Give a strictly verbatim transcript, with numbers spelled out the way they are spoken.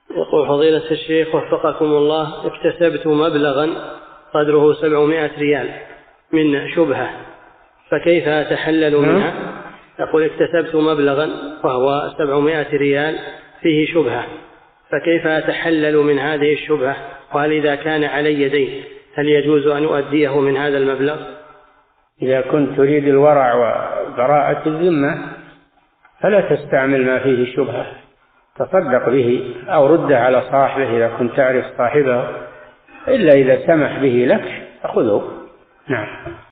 يقول فضيلة الشيخ وفقكم الله، اكتسبت مبلغا قدره سبعمائة ريال من شبهة، فكيف أتحلل منها؟ يقول اكتسبت مبلغا وهو سبعمائة ريال فيه شبهة، فكيف أتحلل من هذه الشبهة؟ وهل إذا كان علي دين هل يجوز أن أؤديه من هذا المبلغ؟ إذا كنت تريد الورع وبراءة الذمة فلا تستعمل ما فيه شبهة، تصدق به أو رده على صاحبه إذا كنت تعرف صاحبه، إلا إذا سمح به لك فخذه. نعم.